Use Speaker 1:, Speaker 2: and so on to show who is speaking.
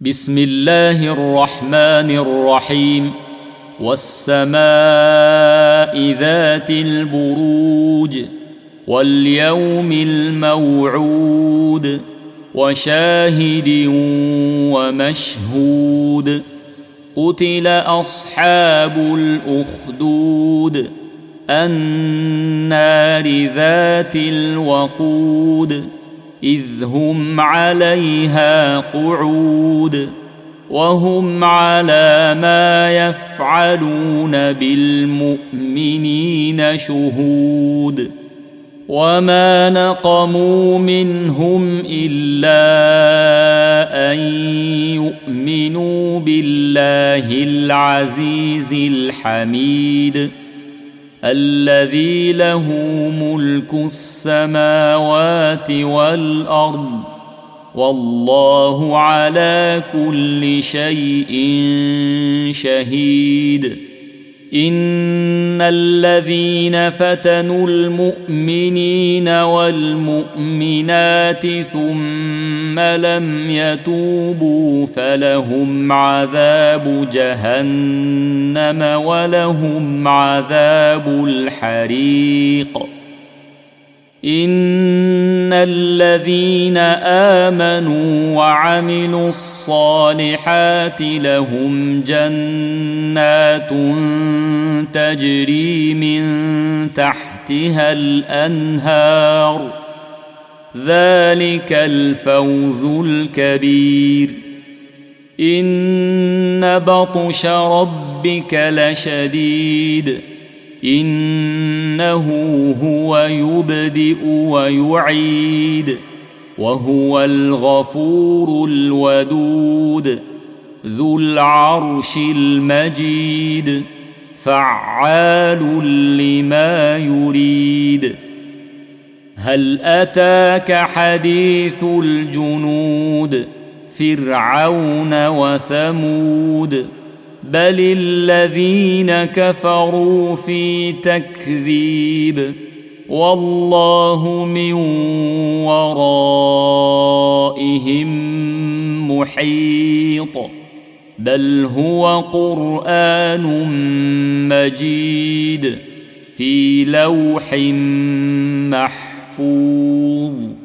Speaker 1: بسم الله الرحمن الرحيم. والسماء ذات البروج واليوم الموعود وشاهد ومشهود. قتل أصحاب الأخدود النار ذات الوقود إذ هم عليها قعود وهم على ما يفعلون بالمؤمنين شهود. وما نقموا منهم إلا أن يؤمنوا بالله العزيز الحميد الذي له ملك السماوات والأرض والله على كل شيء شهيد. إن الذين فتنوا المؤمنين والمؤمنات ثم لم يتوبوا فلهم عذاب جهنم ولهم عذاب الحريق. إن الذين آمنوا وعملوا الصالحات لهم جنات تجري من تحتها الأنهار ذلك الفوز الكبير. إن بطش ربك لشديد إنه هو يبدئ ويعيد وهو الغفور الودود ذو العرش المجيد فعال لما يريد. هل أتاك حديث الجنود فرعون وثمود بل الذين كفروا في تكذيب والله من ورائهم محيط. بل هو قرآن مجيد في لوح محفوظ.